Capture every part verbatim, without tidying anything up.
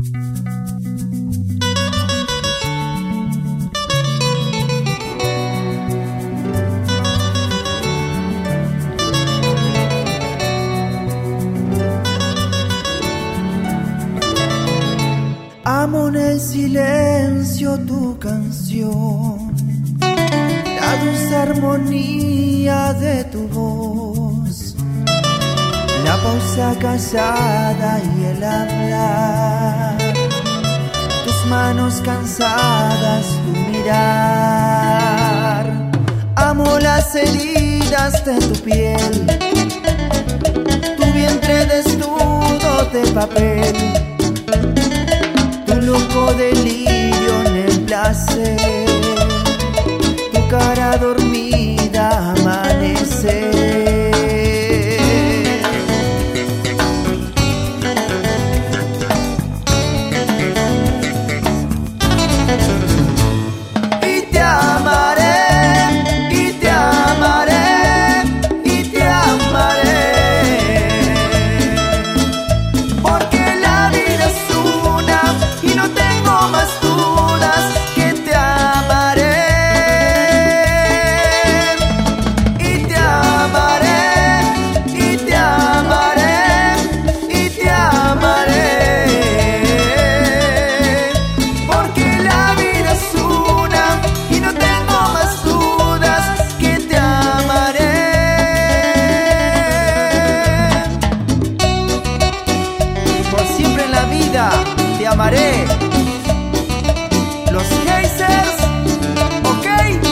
Amo en el silencio tu canción, la dulce armonía de tu voz, la pausa callada y el hablar, tus manos cansadas, tu mirar. Amo las heridas de tu piel, tu vientre desnudo de papel, tu loco delirio en el placer, tu cara dormida amanecer. Y te amaré, y te amaré, y te amaré, porque la vida es una y no tengo más dudas que te amaré. Y te amaré, y te amaré, y te amaré, porque la vida es una y no tengo más dudas que te amaré. Por siempre en la vida te amaré. Los geysers, ok.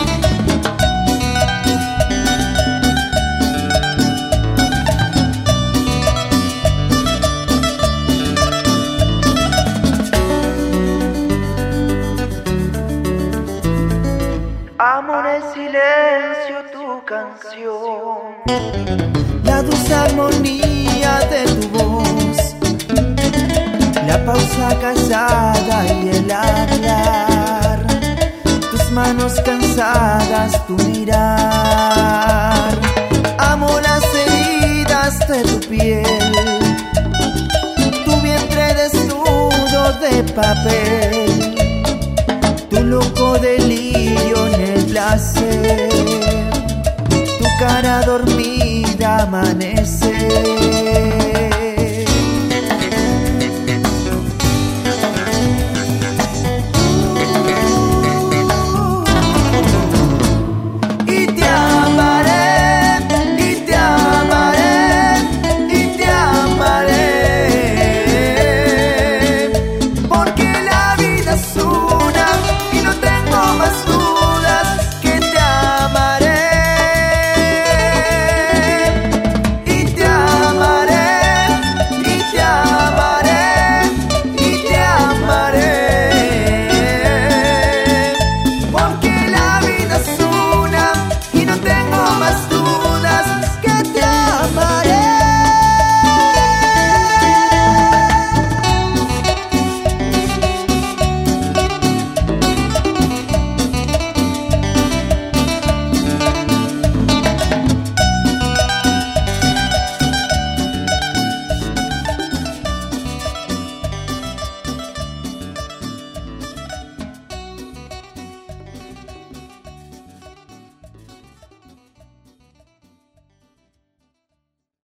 Amo en el silencio tu canción, la dulce armonía de tu voz, la pausa callada y el hablar, tus manos cansadas, tu mirar. Amo las heridas de tu piel, tu vientre desnudo de papel, tu loco delirio en el placer, tu cara dormida amanecer.